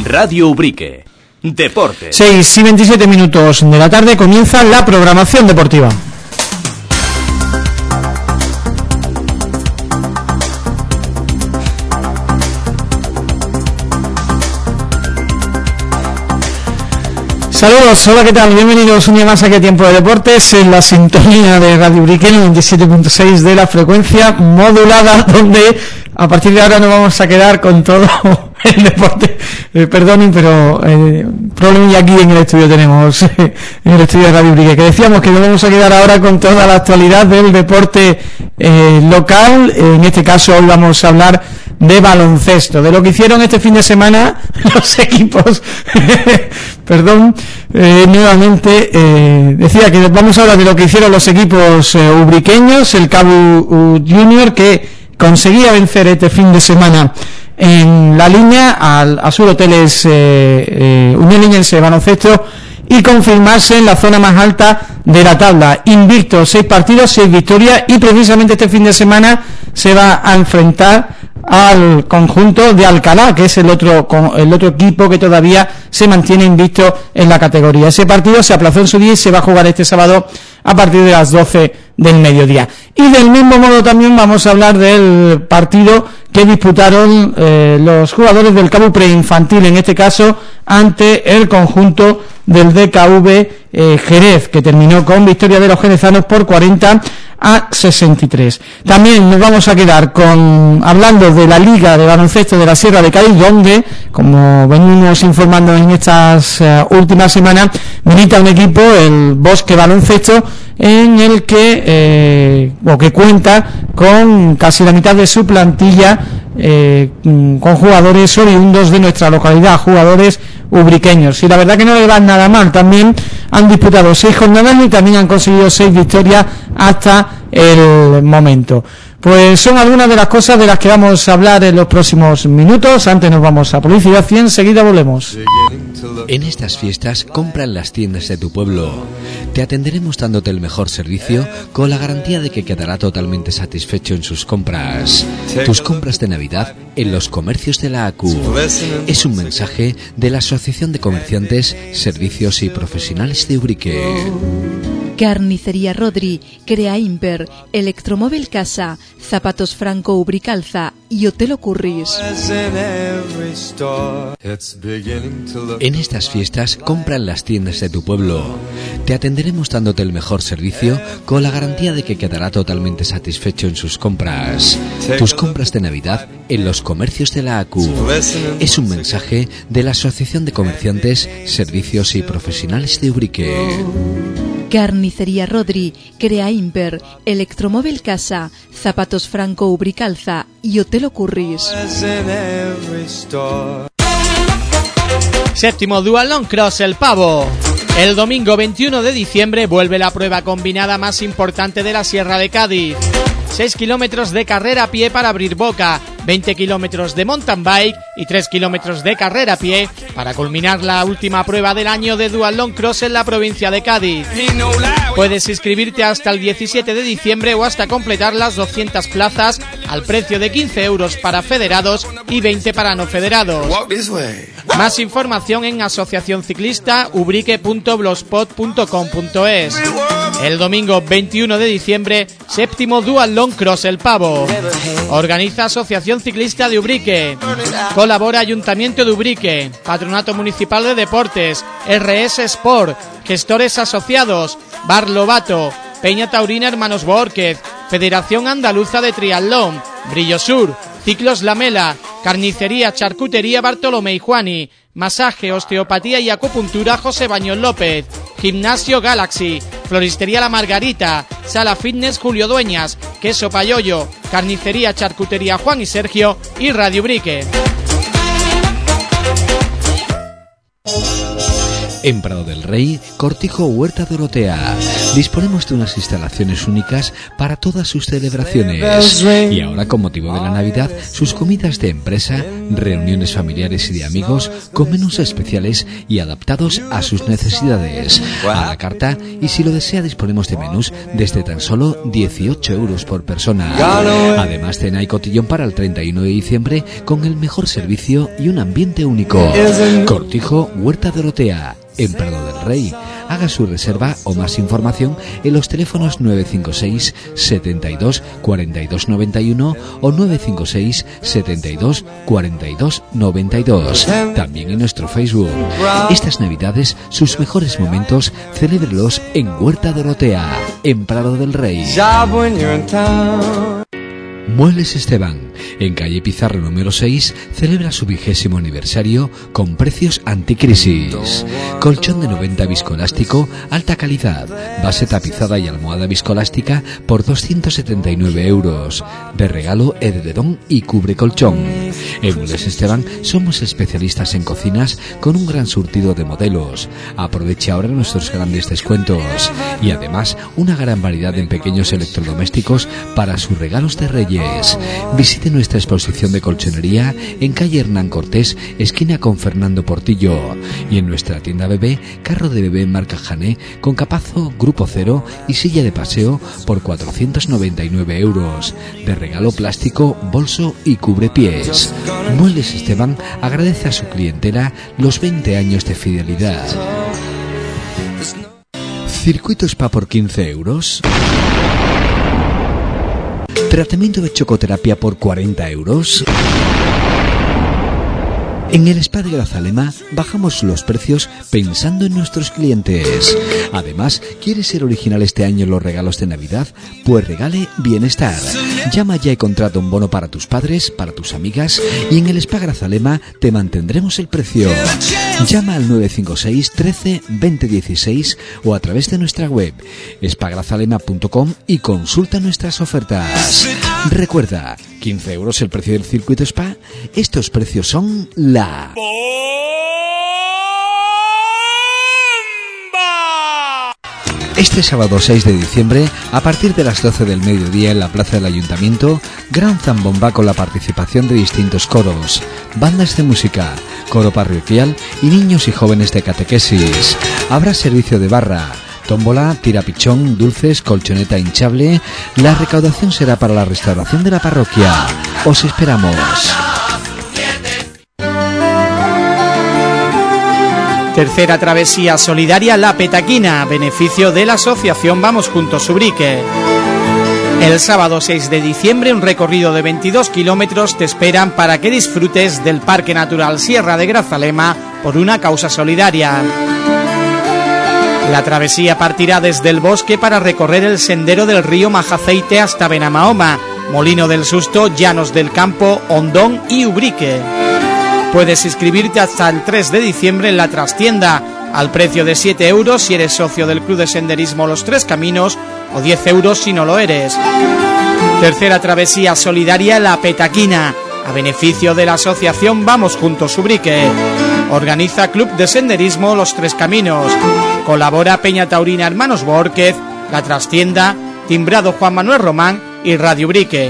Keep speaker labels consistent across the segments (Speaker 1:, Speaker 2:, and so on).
Speaker 1: Radio Ubrique. Deporte.
Speaker 2: 6:27 de la tarde comienza la programación deportiva. Saludos, hola, ¿qué tal? Bienvenidos un día más aquí a Tiempo de Deportes en la sintonía de Radio Ubrique, 97.6 de la frecuencia modulada, donde a partir de ahora nos vamos a quedar con todo el deporte. Perdonen, pero problema aquí en el estudio tenemos, en el estudio de Radio Ubrique, que decíamos que nos vamos a quedar ahora con toda la actualidad del deporte local. En este caso hoy vamos a hablar de baloncesto, de lo que hicieron este fin de semana los equipos perdón, nuevamente decía que vamos a hablar de lo que hicieron los equipos ubriqueños. El CABU Junior, que conseguía vencer este fin de semana en la línea al Azul Hoteles Unión Liñense Baloncesto y confirmarse en la zona más alta de la tabla, invicto, 6 partidos, 6 victorias, y precisamente este fin de semana se va a enfrentar al conjunto de Alcalá, que es el otro equipo que todavía se mantiene invicto en la categoría. Ese partido se aplazó en su día y se va a jugar este sábado a partir de las 12 del mediodía. Y del mismo modo también vamos a hablar del partido que disputaron los jugadores del CABU preinfantil, en este caso ante el conjunto del DKV Jerez, que terminó con victoria de los jerezanos por 40-63. También nos vamos a quedar hablando de la Liga de Baloncesto de la Sierra de Cádiz, donde, como venimos informando en estas últimas semanas, milita un equipo, el Bosque Baloncesto, en el que cuenta con casi la mitad de su plantilla con jugadores oriundos de nuestra localidad, jugadores ubriqueños, y la verdad que no le van nada mal. También han disputado 6 jornadas y también han conseguido 6 victorias hasta el momento. Pues son algunas de las cosas de las que vamos a hablar en los próximos minutos. Antes nos vamos a publicidad y enseguida volvemos.
Speaker 3: En estas fiestas, compra en las tiendas de tu pueblo. Te atenderemos dándote el mejor servicio, con la garantía de que quedará totalmente satisfecho en sus compras. Tus compras de Navidad en los comercios de la ACU. Es un mensaje de la Asociación de Comerciantes, Servicios y Profesionales de Ubrique.
Speaker 4: Carnicería Rodri, Crea Imper, Electromóvil Casa, Zapatos Franco Ubricalza y Hotel Ocurris.
Speaker 3: En estas fiestas, compra en las tiendas de tu pueblo. Te atenderemos dándote el mejor servicio, con la garantía de que quedará totalmente satisfecho en sus compras. Tus compras de Navidad en los comercios de la ACU. Es un mensaje de la Asociación de Comerciantes, Servicios y Profesionales de Ubrique.
Speaker 4: Carnicería Rodri, Crea Imper, Electromóvil Casa, Zapatos Franco Ubricalza y Hotel Ocurris.
Speaker 5: Séptimo Dualón Cross El Pavo. El domingo 21 de diciembre vuelve la prueba combinada más importante de la Sierra de Cádiz. 6 kilómetros de carrera a pie para abrir boca, 20 kilómetros de mountain bike y 3 kilómetros de carrera a pie para culminar la última prueba del año de Dualón Cross en la provincia de Cádiz. Puedes inscribirte hasta el 17 de diciembre o hasta completar las 200 plazas al precio de 15 euros para federados y 20 para no federados. Más información en asociacionciclistaubrique.blogspot.com.es. El domingo 21 de diciembre, séptimo Dualón Cross El Pavo. Organiza Asociación Ciclista de Ubrique. Colabora Ayuntamiento de Ubrique, Patronato Municipal de Deportes, RS Sport, Gestores Asociados, Bar Lobato, Peña Taurina Hermanos Borquez, Federación Andaluza de Triatlón, Brillo Sur, Ciclos Lamela, Carnicería Charcutería Bartolomé y Juani, Masaje, Osteopatía y Acupuntura José Baños López, Gimnasio Galaxy, Floristería La Margarita, Sala Fitness Julio Dueñas, Queso Payoyo, Carnicería Charcutería Juan y Sergio y Radio Ubrique.
Speaker 3: En Prado del Rey, Cortijo Huerta Dorotea. Disponemos de unas instalaciones únicas para todas sus celebraciones. Y ahora, con motivo de la Navidad, sus comidas de empresa, reuniones familiares y de amigos, con menús especiales y adaptados a sus necesidades. A la carta, y si lo desea, disponemos de menús desde tan solo 18 euros por persona. Además, cena y cotillón para el 31 de diciembre con el mejor servicio y un ambiente único. Cortijo Huerta Dorotea, en Prado del Rey. Haga su reserva o más información en los teléfonos 956 72 42 91 o 956 72 42 92. También en nuestro Facebook. Estas Navidades, sus mejores momentos, celébrelos en Huerta Dorotea, en Prado del Rey. Muebles Esteban, en calle Pizarro número 6, celebra su 20º aniversario con precios anticrisis. Colchón de 90 viscoelástico, alta calidad, base tapizada y almohada viscoelástica por 279 euros. De regalo, edredón y cubre colchón. En Muebles Esteban somos especialistas en cocinas con un gran surtido de modelos. Aproveche ahora nuestros grandes descuentos. Y además, una gran variedad en pequeños electrodomésticos para sus regalos de Reyes. Visite nuestra exposición de colchonería en calle Hernán Cortés, esquina con Fernando Portillo, y en nuestra tienda bebé, carro de bebé marca Jané con capazo Grupo Cero y silla de paseo por 499 euros. De regalo, plástico, bolso y cubrepiés. Muebles Esteban agradece a su clientela los 20 años de fidelidad. Circuito Spa por 15 euros. Tratamiento de chocoterapia por 40 euros. En el Spa de Grazalema bajamos los precios pensando en nuestros clientes. Además, ¿quieres ser original este año en los regalos de Navidad? Pues regale bienestar. Llama ya y contrata un bono para tus padres, para tus amigas, y en el Spa Grazalema te mantendremos el precio. Llama al 956 13 20 16 o a través de nuestra web spagrazalema.com y consulta nuestras ofertas. Recuerda, 15 euros el precio del circuito spa. Estos precios son la... Este sábado 6 de diciembre, a partir de las 12 del mediodía en la plaza del Ayuntamiento, gran zambomba con la participación de distintos coros, bandas de música, coro parroquial y niños y jóvenes de catequesis. Habrá servicio de barra, tómbola, tirapichón, dulces, colchoneta hinchable. La recaudación será para la restauración de la parroquia. Os esperamos.
Speaker 5: Tercera travesía solidaria La Petaquina, beneficio de la asociación Vamos Juntos Ubrique. El sábado 6 de diciembre un recorrido de 22 kilómetros te esperan para que disfrutes del Parque Natural Sierra de Grazalema por una causa solidaria. La travesía partirá desde el bosque para recorrer el sendero del río Majaceite hasta Benamahoma, Molino del Susto, Llanos del Campo, Hondón y Ubrique. Puedes inscribirte hasta el 3 de diciembre en la trastienda, al precio de 7 euros si eres socio del Club de Senderismo Los Tres Caminos o 10 euros si no lo eres. Tercera travesía solidaria La Petaquina, a beneficio de la asociación Vamos Juntos Ubrique. Organiza Club de Senderismo Los Tres Caminos. Colabora Peña Taurina Hermanos Bórquez, La Trastienda, Timbrado Juan Manuel Román y Radio Ubrique.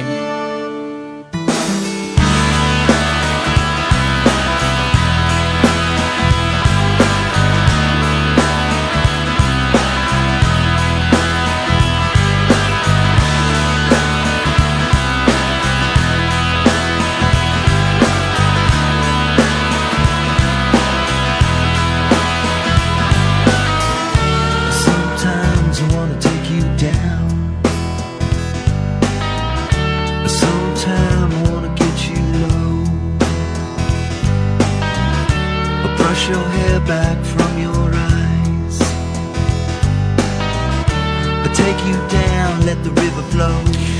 Speaker 6: your hair back from your eyes. But take you down, let the river flow.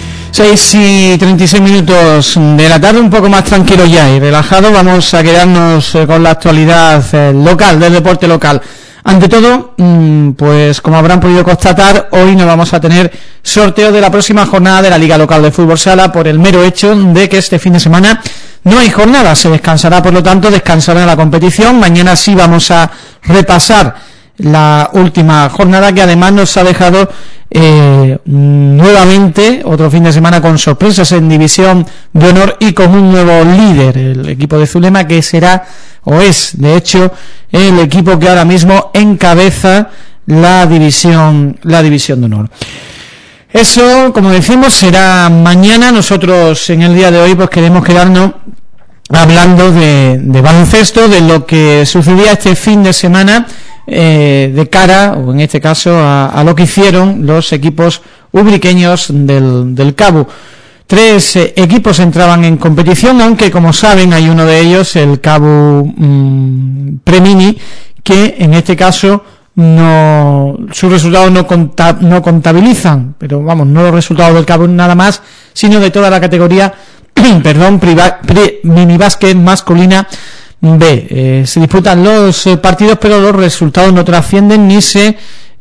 Speaker 2: 6:36 de la tarde, un poco más tranquilo ya y relajado. Vamos a quedarnos con la actualidad local, del deporte local. Ante todo, pues como habrán podido constatar, hoy no vamos a tener sorteo de la próxima jornada de la Liga Local de Fútbol Sala por el mero hecho de que este fin de semana no hay jornada. Se descansará, por lo tanto, descansará la competición. Mañana sí vamos a repasar la última jornada, que además nos ha dejado nuevamente otro fin de semana con sorpresas en División de Honor y con un nuevo líder, el equipo de Zulema, que será o es de hecho el equipo que ahora mismo encabeza la división de honor. Eso, como decimos, será mañana. Nosotros en el día de hoy pues queremos quedarnos hablando de baloncesto, de lo que sucedía este fin de semana, de cara, o en este caso, a lo que hicieron los equipos ubriqueños del Cabu. 3 equipos entraban en competición, aunque como saben hay uno de ellos, el Cabu Premini, que en este caso sus resultados no contabilizan, pero vamos, no los resultados del Cabu nada más, sino de toda la categoría minibásquet masculina B. Se disputan los partidos, pero los resultados no trascienden ni se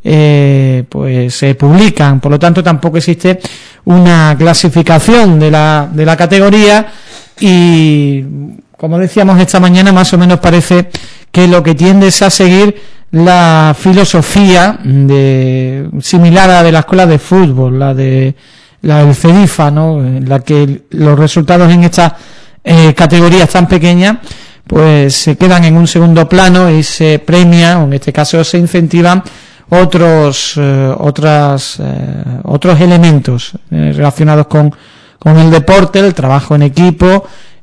Speaker 2: publican, por lo tanto tampoco existe una clasificación de la categoría, y como decíamos esta mañana, más o menos parece que lo que tiende es a seguir la filosofía similar a la de la escuela de fútbol, la del CEDIFA, ¿no? En la que los resultados en estas categorías tan pequeñas pues se quedan en un segundo plano y se premia, o en este caso se incentivan otros elementos relacionados con el deporte, el trabajo en equipo,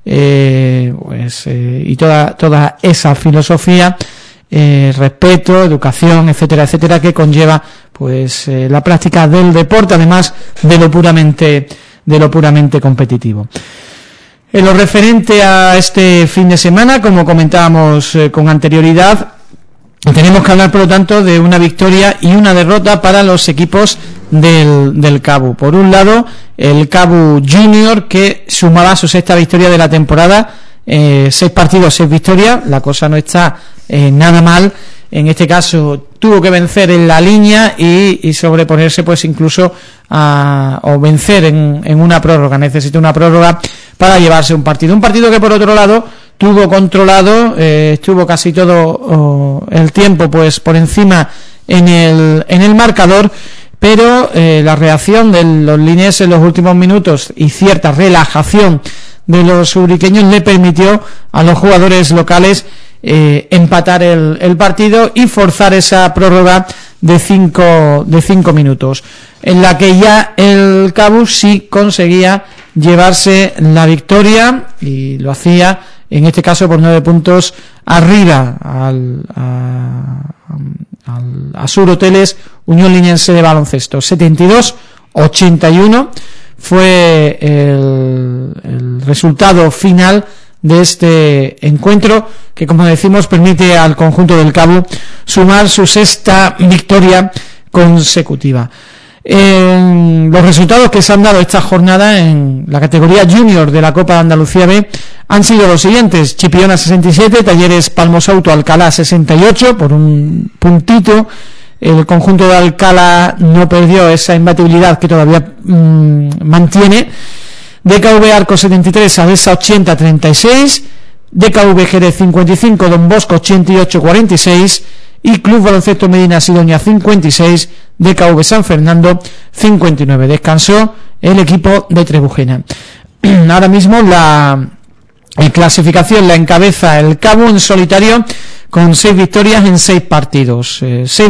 Speaker 2: y toda esa filosofía, respeto, educación, etcétera, etcétera, que conlleva pues la práctica del deporte, además de lo puramente competitivo. En lo referente a este fin de semana, como comentábamos con anterioridad, tenemos que hablar, por lo tanto, de una victoria y una derrota para los equipos del Cabu. Por un lado, el Cabu Junior, que sumaba su 6ª victoria de la temporada, 6 partidos, 6 victorias. La cosa no está nada mal. En este caso tuvo que vencer en la línea y sobreponerse pues incluso o vencer en una prórroga. Necesita una prórroga para llevarse un partido que, por otro lado, tuvo controlado, estuvo casi todo el tiempo pues por encima en el marcador, pero la reacción de los linees en los últimos minutos y cierta relajación de los ubriqueños le permitió a los jugadores locales empatar el partido y forzar esa prórroga de 5 minutos, en la que ya el Cabu sí conseguía llevarse la victoria, y lo hacía en este caso por 9 puntos arriba a Sur Hoteles Unión Liniense de Baloncesto. 72-81 fue el resultado final de este encuentro, que, como decimos, permite al conjunto del Cabu sumar su 6ª victoria consecutiva. Los resultados que se han dado esta jornada en la categoría junior de la Copa de Andalucía B han sido los siguientes: Chipiona 67, Talleres Palmosauto Alcalá 68, por un puntito. El conjunto de Alcalá no perdió esa imbatibilidad que todavía mantiene. DKV Arco 73, Adesa 80 36, DKV Jerez 55, Don Bosco 88 46 y Club Baloncesto Medina Sidonia 56, DKV San Fernando 59. Descansó el equipo de Trebujena. Ahora mismo la clasificación la encabeza el Cabu en solitario con 6 victorias en 6 partidos. 6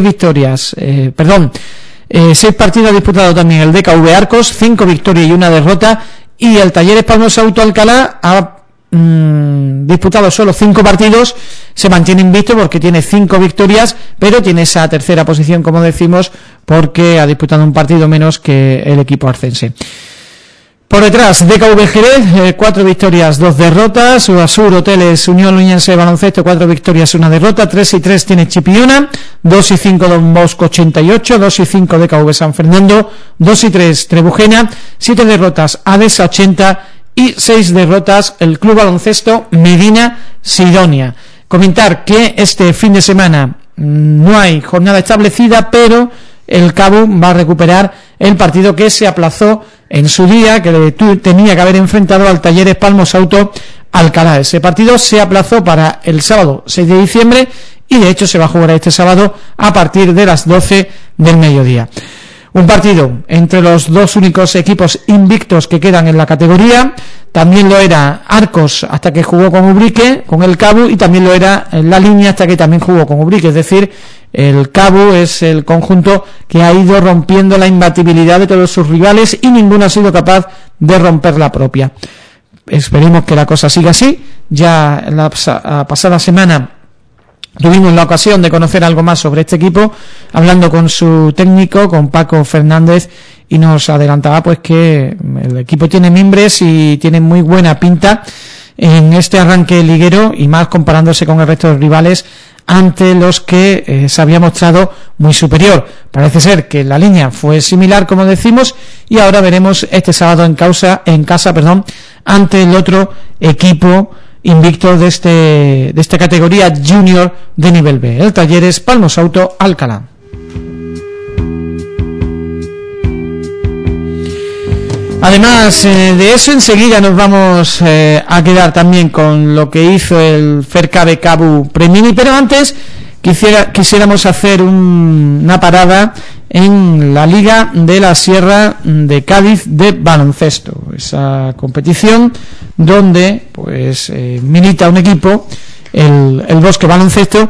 Speaker 2: partidos ha disputado también el DKV Arcos, 5 victorias y 1 derrota. Y el Talleres Palmosauto Alcalá ha disputado solo 5 partidos, se mantiene invicto porque tiene 5 victorias, pero tiene esa tercera posición, como decimos, porque ha disputado un partido menos que el equipo arcense. Por detrás, DKV Jerez, 4 victorias, 2 derrotas. Sur Hoteles Unión Liniense de Baloncesto, 4 victorias, 1 derrota. 3-3 tiene Chipiona, 2-5 Don Bosco 88, 2-5 DKV San Fernando, 2-3 Trebujena, 7 derrotas Adesa 80 y 6 derrotas el Club Baloncesto Medina Sidonia. Comentar que este fin de semana no hay jornada establecida, pero el Cabu va a recuperar el partido que se aplazó en su día, que tenía que haber enfrentado al Talleres Palmosauto Alcalá. Ese partido se aplazó para el sábado 6 de diciembre y de hecho se va a jugar este sábado a partir de las 12 del mediodía. Un partido entre los dos únicos equipos invictos que quedan en la categoría. También lo era Arcos hasta que jugó con Ubrique, con el Cabu, y también lo era La Línea hasta que también jugó con Ubrique. Es decir, el Cabu es el conjunto que ha ido rompiendo la imbatibilidad de todos sus rivales y ninguno ha sido capaz de romper la propia. Esperemos que la cosa siga así. Ya la pasada semana tuvimos la ocasión de conocer algo más sobre este equipo, hablando con su técnico, con Paco Fernández, y nos adelantaba pues que el equipo tiene mimbres y tiene muy buena pinta en este arranque liguero, y más comparándose con el resto de rivales ante los que se había mostrado muy superior. Parece ser que la línea fue similar, como decimos, y ahora veremos este sábado en casa, ante el otro equipo invicto de esta categoría junior de nivel B, el Talleres Palmos Auto Alcalá. Además de eso, enseguida nos vamos a quedar también con lo que hizo el Fercabe Cabu Premini, pero antes quisiéramos hacer una parada en la Liga de la Sierra de Cádiz de baloncesto, esa competición donde pues milita un equipo, el Bosque Baloncesto,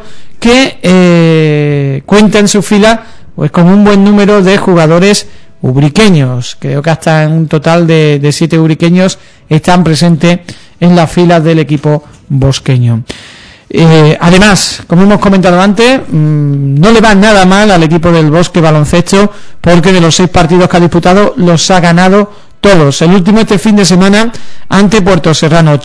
Speaker 2: que cuenta en su fila pues con un buen número de jugadores ubriqueños. Creo que hasta en un total de 7 ubriqueños están presentes en las filas del equipo bosqueño. Además, como hemos comentado antes, no le va nada mal al equipo del Bosque Baloncesto, porque de los 6 partidos que ha disputado los ha ganado todos. El último este fin de semana ante Puerto Serrano,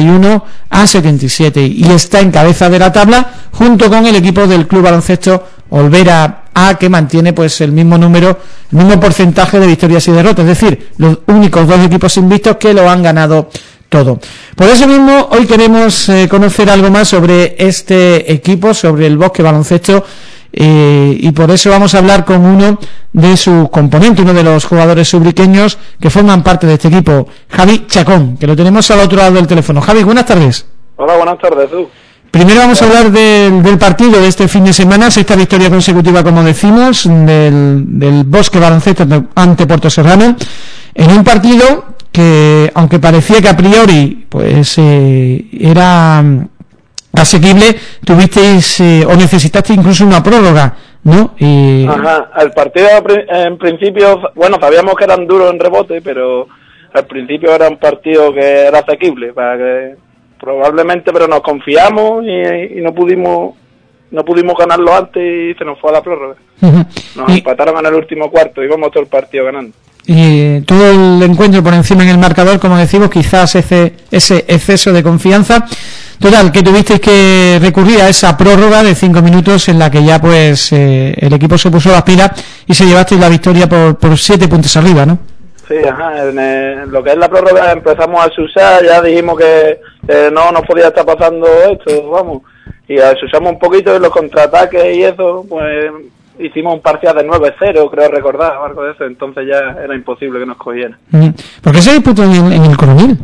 Speaker 2: 81-77, y está en cabeza de la tabla junto con el equipo del Club Baloncesto Olvera A, que mantiene pues el mismo porcentaje de victorias y derrotas, es decir, los únicos 2 equipos invictos que lo han ganado todo. Por eso mismo hoy queremos conocer algo más sobre este equipo, sobre el Bosque Baloncesto, y por eso vamos a hablar con uno de sus componentes, uno de los jugadores ubriqueños que forman parte de este equipo, Javi Chacón, que lo tenemos al otro lado del teléfono. Javi, buenas tardes.
Speaker 7: Hola, buenas tardes, tú.
Speaker 2: Primero vamos a hablar del partido de este fin de semana, 6ª victoria consecutiva, como decimos, del Bosque Baloncesto ante Puerto Serrano, en un partido que, aunque parecía que a priori pues era asequible, tuvisteis o necesitasteis incluso una prórroga, ¿no?
Speaker 7: Ajá, el partido en principio, bueno, sabíamos que eran duros en rebote, pero al principio era un partido que era asequible, para que probablemente, pero nos confiamos y no pudimos ganarlo antes y se nos fue a la prórroga. Nos empataron en el último cuarto y íbamos todo el partido ganando.
Speaker 2: Y todo el encuentro por encima en el marcador, como decimos, quizás ese exceso de confianza. Total, que tuvisteis que recurrir a esa prórroga de 5 minutos en la que ya pues el equipo se puso las pilas y se llevasteis la victoria por 7 puntos arriba, ¿no?
Speaker 7: Sí, ajá, en lo que es la prórroga empezamos a usar, ya dijimos que no nos podía estar pasando esto, vamos, y usamos un poquito de los contraataques y eso, pues hicimos un parcial de 9-0, creo recordar, o algo de eso, entonces ya era imposible que nos cogieran.
Speaker 2: ¿Por qué se disputó en el Coronel?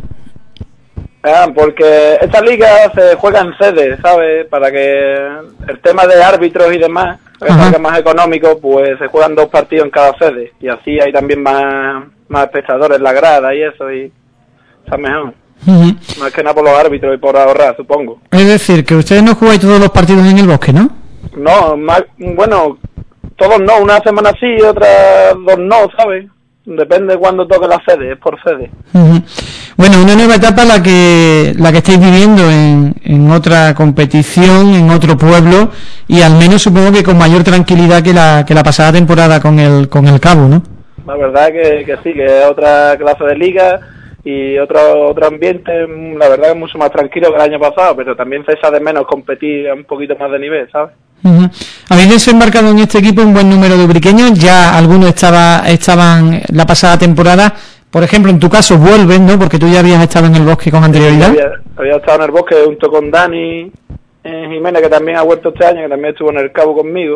Speaker 7: Porque esta liga se juega en sede, ¿sabes? Para que el tema de árbitros y demás, que salga más económico, pues se juegan 2 partidos en cada sede, y así hay también más espectadores en la grada y eso, y está mejor. Más que nada por los árbitros y por ahorrar, supongo.
Speaker 2: Es decir, que ustedes no jugáis todos los partidos en el Bosque, ¿no?
Speaker 7: No, bueno, todos no, una semana sí, otras 2 no, ¿sabes? Depende de cuándo toque la sede, es por sede.
Speaker 2: Bueno, una nueva etapa la que estáis viviendo en otra competición, en otro pueblo, y al menos supongo que con mayor tranquilidad que la pasada temporada con el Cabo, ¿no? La
Speaker 7: verdad que sí, que es otra clase de liga y otro ambiente, la verdad que es mucho más tranquilo que el año pasado, pero también se echa de menos competir a un poquito más de nivel, ¿sabes?
Speaker 2: Habéis desembarcado en este equipo un buen número de ubriqueños, ya algunos estaban la pasada temporada, por ejemplo, en tu caso vuelven, ¿no? Porque tú ya habías estado en el Bosque con anterioridad.
Speaker 7: Sí, había estado en el Bosque junto con Dani Jiménez, que también ha vuelto este año, que también estuvo en el Cabo conmigo,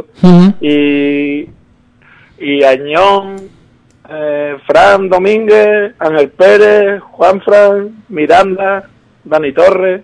Speaker 7: y Añón, Fran Domínguez, Ángel Pérez, Juan Fran, Miranda, Dani Torres.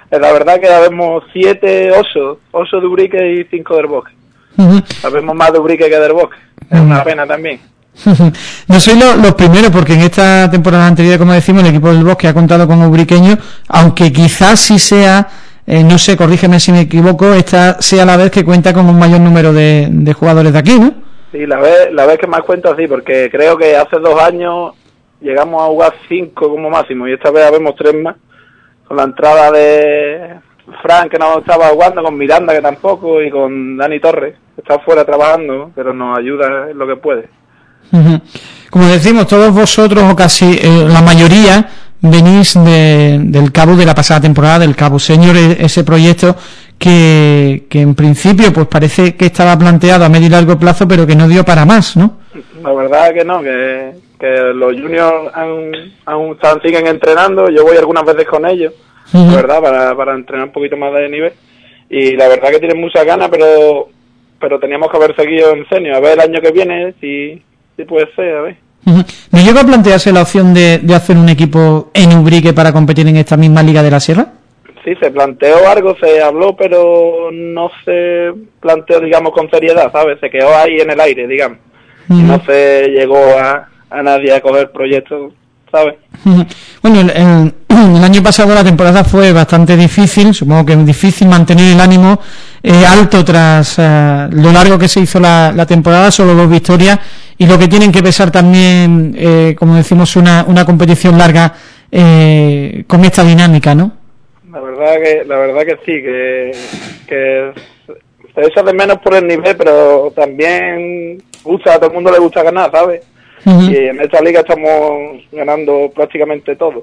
Speaker 7: la verdad que habemos 7 8 de Ubrique y 5 del Bosque. Habemos más de Ubrique que del Bosque. Es una pena también.
Speaker 2: No sois los primeros, porque en esta temporada anterior, como decimos, el equipo del Bosque ha contado con ubriqueños, aunque quizás sí sea, no sé, corrígeme si me equivoco, esta sea la vez que cuenta con un mayor número de jugadores de aquí, ¿no?
Speaker 7: Sí, la vez que más cuento sí, porque creo que hace 2 años llegamos a jugar 5 como máximo, y esta vez habemos 3 más, con la entrada de Fran, que no estaba jugando, con Miranda, que tampoco, y con Dani Torres, que está fuera trabajando, pero nos ayuda en lo que puede.
Speaker 2: Como decimos, todos vosotros, o casi la mayoría, venís del Cabo de la pasada temporada, del Cabo Senior, ese proyecto que en principio pues parece que estaba planteado a medio y largo plazo, pero que no dio para más, ¿no?
Speaker 7: La verdad que no, que los juniors aún siguen entrenando, yo voy algunas veces con ellos, la verdad, para entrenar un poquito más de nivel, y la verdad que tienen muchas ganas, pero teníamos que haber seguido en senior, a ver el año que viene si puede ser, a ver.
Speaker 2: ¿No llegó a plantearse la opción de hacer un equipo en Ubrique para competir en esta misma Liga de la Sierra?
Speaker 7: Sí, se planteó algo, se habló, pero no se planteó, digamos, con seriedad, ¿sabes? Se quedó ahí en el aire, digamos. Y no se llegó a nadie a coger proyectos, ¿sabes?
Speaker 2: Bueno, el año pasado la temporada fue bastante difícil, supongo que es difícil mantener el ánimo alto tras lo largo que se hizo la temporada, solo 2 victorias, y lo que tienen que pesar también, como decimos, una competición larga con esta dinámica, ¿no?
Speaker 7: La verdad que sí, que se echa de menos por el nivel, pero también a todo el mundo le gusta ganar, ¿sabes? Y en esta liga estamos ganando prácticamente todo.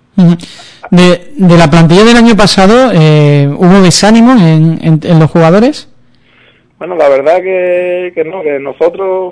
Speaker 2: De la plantilla del año pasado, ¿hubo desánimo en los jugadores?
Speaker 7: Bueno, la verdad que no, que nosotros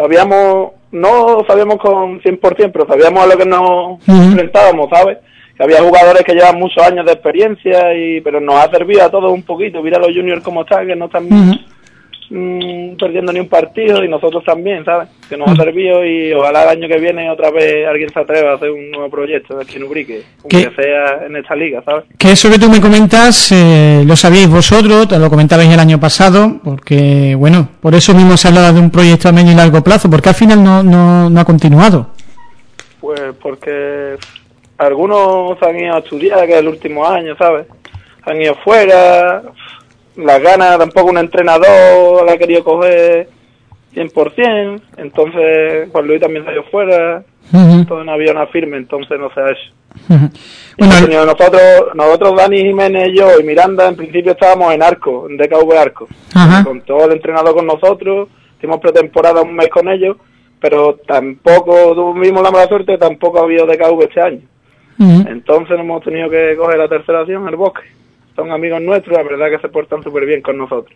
Speaker 7: no sabíamos con 100%, pero sabíamos a lo que nos enfrentábamos, ¿sabes? Que había jugadores que llevan muchos años de experiencia, pero nos ha servido a todos un poquito. Mira los juniors como están, que no están perdiendo ni un partido, y nosotros también, ¿sabes? Que nos ha servido, y ojalá el año que viene otra vez alguien se atreva a hacer un nuevo proyecto aquí en Ubrique, aunque sea en esta liga, ¿sabes? Que
Speaker 2: eso que tú me comentas, lo sabíais vosotros, te lo comentabais el año pasado, porque, bueno, por eso mismo se hablaba de un proyecto a medio y largo plazo, porque al final no ha continuado.
Speaker 7: Pues porque algunos han ido a estudiar, que es el último año, ¿sabes? Han ido fuera, las ganas, tampoco un entrenador la ha querido coger 100%, entonces Juan Luis también se ha ido fuera, entonces no había una firme, entonces no se ha hecho. Bueno, nosotros, Dani Jiménez, yo y Miranda, en principio estábamos en Arco, en DKV Arco, con todo el entrenador con nosotros, hicimos pretemporada un mes con ellos, pero tampoco tuvimos la mala suerte, tampoco ha habido DKV este año. Entonces hemos tenido que coger la tercera opción, el Bosque. Son amigos nuestros, la verdad que se portan súper bien con nosotros.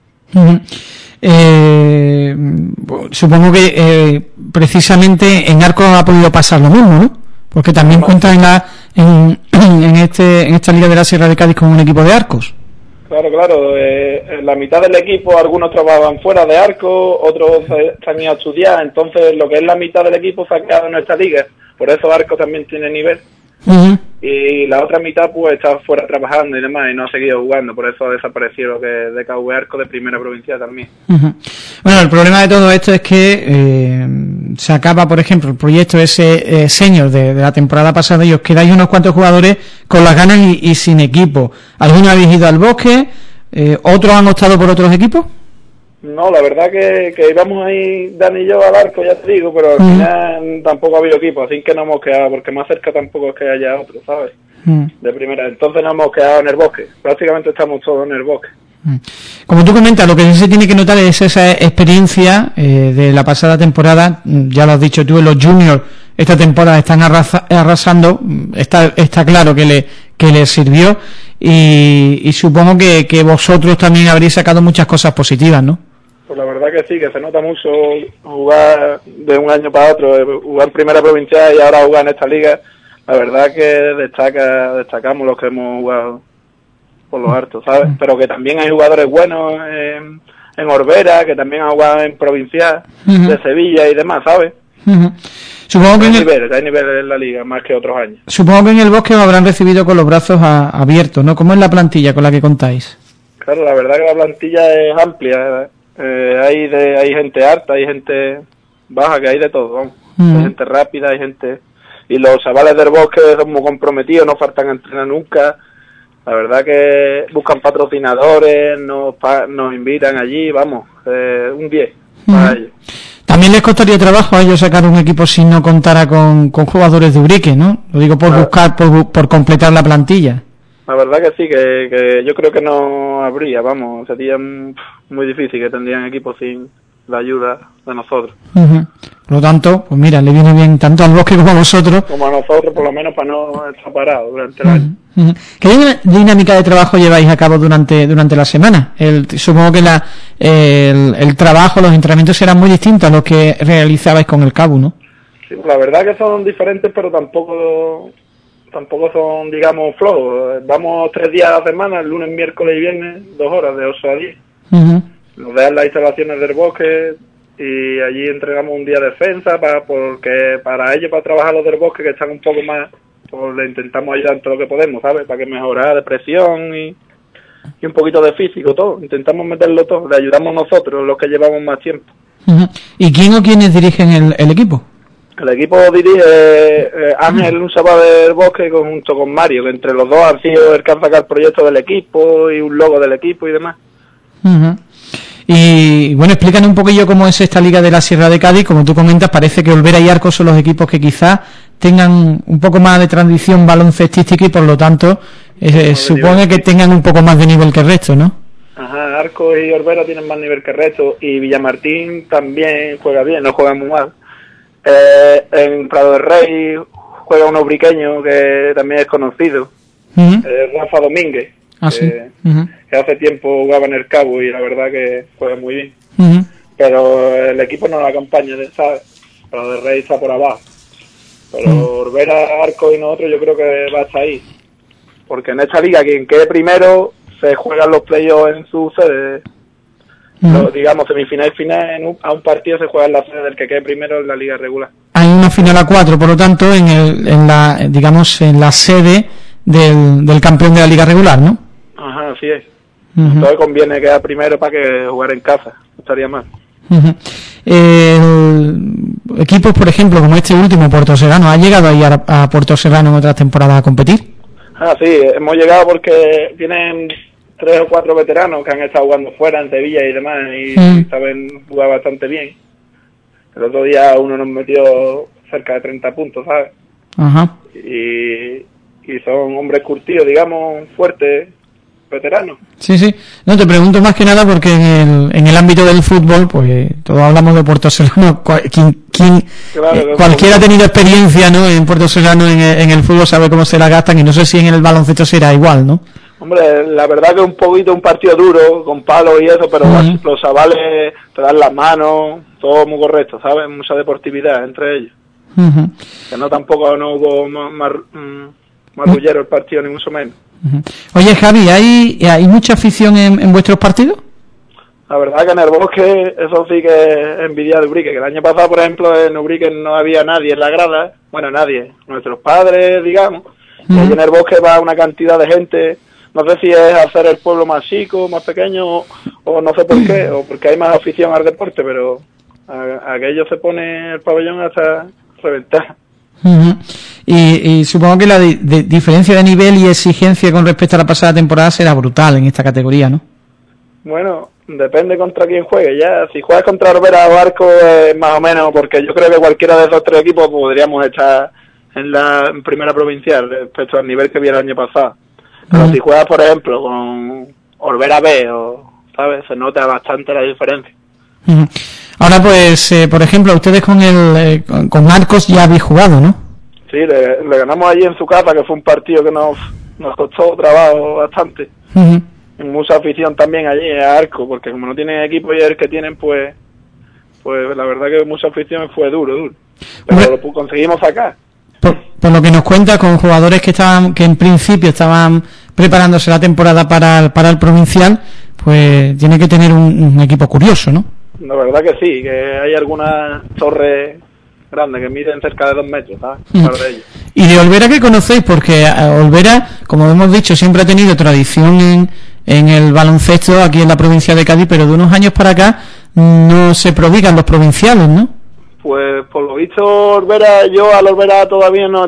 Speaker 2: Supongo que precisamente en Arco ha podido pasar lo mismo, ¿no? Porque también cuenta en esta Liga de la Sierra de Cádiz con un equipo de Arcos.
Speaker 7: Claro, en la mitad del equipo algunos trabajaban fuera de Arco, otros se han ido a estudiar, entonces lo que es la mitad del equipo se ha quedado en nuestra liga, por eso Arco también tiene nivel. Y la otra mitad pues está fuera trabajando y demás, y no ha seguido jugando, por eso ha desaparecido lo que de KV Arco de primera provincia también.
Speaker 2: Bueno, el problema de todo esto es que se acaba, por ejemplo, el proyecto ese senior de la temporada pasada, y os quedáis unos cuantos jugadores con las ganas y sin equipo. ¿Algunos habéis ido al Bosque? ¿Otros han optado por otros equipos?
Speaker 7: No, la verdad que íbamos ahí Dani y yo al Arco, ya te digo, pero al final tampoco ha habido equipo, así que no hemos quedado, porque más cerca tampoco es que haya otro, ¿sabes? De primera, entonces nos hemos quedado en el Bosque, prácticamente estamos todos en el Bosque.
Speaker 2: Como tú comentas, lo que sí se tiene que notar es esa experiencia de la pasada temporada, ya lo has dicho tú, los juniors esta temporada están arrasando, está claro que les sirvió, y supongo que vosotros también habréis sacado muchas cosas positivas, ¿no?
Speaker 7: Pues la verdad que sí, que se nota mucho jugar de un año para otro, jugar en primera provincial y ahora jugar en esta liga. La verdad que destacamos los que hemos jugado por los hartos, ¿sabes? Pero que también hay jugadores buenos en Orbera, que también han jugado en provincial de Sevilla y demás, ¿sabes?
Speaker 2: Supongo que
Speaker 7: hay niveles en la liga, más que otros años.
Speaker 2: Supongo que en el Bosque os habrán recibido con los brazos abiertos, ¿no? ¿Cómo es la plantilla con la que contáis?
Speaker 7: Claro, la verdad que la plantilla es amplia. Hay gente harta, hay gente baja, que hay de todo, vamos. Hay gente rápida, hay gente... Y los chavales del Bosque son muy comprometidos, no faltan a entrenar nunca. La verdad que buscan patrocinadores, nos invitan allí, vamos, un 10 para ellos.
Speaker 2: También les costaría trabajo a ellos sacar un equipo si no contara con jugadores de Ubrique, ¿no? Lo digo por buscar, por completar la plantilla.
Speaker 7: La verdad que sí, que yo creo que no habría, vamos, sería muy difícil que tendrían equipos sin la ayuda de nosotros.
Speaker 2: Por lo tanto, pues mira, le viene bien tanto al Bosque como a vosotros.
Speaker 7: Como a nosotros, por lo menos, para no estar parados durante el año.
Speaker 2: ¿Qué dinámica de trabajo lleváis a cabo durante la semana? Supongo que el trabajo, los entrenamientos serán muy distintos a los que realizabais con el CABU, ¿no?
Speaker 7: Sí, la verdad que son diferentes, pero tampoco son, digamos, flojos. Vamos 3 días a la semana, el lunes, miércoles y viernes, 2 horas, de 8 a 10. Nos dejan las instalaciones del Bosque y allí entregamos un día de defensa porque para ellos, para trabajar los del Bosque, que están un poco más, pues le intentamos ayudar en todo lo que podemos, ¿sabes? Para que mejorara de presión y un poquito de físico, todo. Intentamos meterlo todo, le ayudamos nosotros, los que llevamos más tiempo.
Speaker 2: ¿Y quién o quiénes dirigen el equipo?
Speaker 7: El equipo dirige Ángel, un chaval del Bosque, junto con Mario, que entre los dos han sido el que han sacado el proyecto del equipo y un logo del equipo y demás.
Speaker 2: Y bueno, explícanos un poquillo cómo es esta Liga de la Sierra de Cádiz. Como tú comentas, parece que Olvera y Arcos son los equipos que quizás tengan un poco más de tradición baloncestística y por lo tanto supone que tengan un poco más de nivel que el resto, ¿no?
Speaker 7: Ajá, Arcos y Olvera tienen más nivel que el resto y Villamartín también juega bien, no juega muy mal. En Prado del Rey juega un obriqueño que también es conocido, Rafa Domínguez, que hace tiempo jugaba en el Cabo y la verdad que juega muy bien. Pero el equipo no lo acompaña, ¿sabes? Prado del Rey está por abajo. Pero Olvera, Arco y nosotros yo creo que va hasta ahí. Porque en esta liga quien quede primero se juegan los playoffs en su sede. Digamos, semifinal y final, a un partido se juega en la sede del que quede primero en la liga regular.
Speaker 2: Hay una final a 4, por lo tanto, en la sede del campeón de la liga regular, ¿no?
Speaker 7: Ajá, así es. Entonces conviene quedar primero para que jugar en casa, no estaría mal.
Speaker 2: Equipos, por ejemplo, como este último, Puerto Serrano, ¿ha llegado ahí a Puerto Serrano en otras temporadas a competir?
Speaker 7: Sí, hemos llegado porque tienen 3 o 4 veteranos que han estado jugando fuera, en Sevilla y demás, y saben jugar bastante bien. El otro día uno nos metió cerca de 30 puntos, ¿sabes? Y son hombres curtidos, digamos, fuertes, veteranos. Sí.
Speaker 2: No, te pregunto más que nada porque en el ámbito del fútbol, pues todos hablamos de Puerto Serrano. Cualquiera ha tenido experiencia, ¿no? En Puerto Serrano en el fútbol sabe cómo se la gastan y no sé si en el baloncesto será igual, ¿no?
Speaker 7: Hombre, la verdad que un partido duro, con palos y eso, pero los chavales te dan las manos, todo muy correcto, ¿sabes? Mucha deportividad entre ellos. Que no tampoco no hubo marrullero el partido, ni mucho menos.
Speaker 2: Oye, Javi, ¿hay mucha afición en vuestros partidos?
Speaker 7: La verdad que en el Bosque, eso sí que es envidia de Ubrique, que el año pasado, por ejemplo, en Ubrique no había nadie en la grada, bueno, nadie, nuestros padres, digamos, y en el Bosque va una cantidad de gente, no sé si es hacer el pueblo más chico, más pequeño, o no sé por qué, o porque hay más afición al deporte, pero aquello se pone el pabellón hasta reventar.
Speaker 2: Y supongo que la diferencia de nivel y exigencia con respecto a la pasada temporada será brutal en esta categoría, ¿no?
Speaker 7: Bueno, depende contra quién juegue ya. Si juegas contra Olvera o Arco, más o menos, porque yo creo que cualquiera de esos 3 equipos podríamos estar en primera provincial respecto al nivel que había el año pasado. Pero si juegas, por ejemplo, con Olvera B, ¿sabes? Se nota bastante la diferencia.
Speaker 2: Ahora, pues, por ejemplo, ustedes con Arcos ya habéis jugado, ¿no?
Speaker 7: Sí, le ganamos allí en su casa, que fue un partido que nos costó trabajo bastante. Mucha afición también allí a Arco, porque como no tienen equipo y el que tienen, pues la verdad que mucha afición fue duro. Pero lo conseguimos sacar.
Speaker 2: Por lo que nos cuenta, con jugadores que en principio estaban preparándose la temporada para el provincial, pues tiene que tener un equipo curioso, ¿no?
Speaker 7: La verdad que sí, que hay algunas torres grandes, que miden cerca de 2 metros, ¿sabes? Un par de ellos.
Speaker 2: ¿Y de Olvera qué conocéis? Porque Olvera, como hemos dicho, siempre ha tenido tradición en el baloncesto aquí en la provincia de Cádiz, pero de unos años para acá no se prodigan los provinciales, ¿no?
Speaker 7: Pues por lo visto Olvera, yo al Olvera todavía no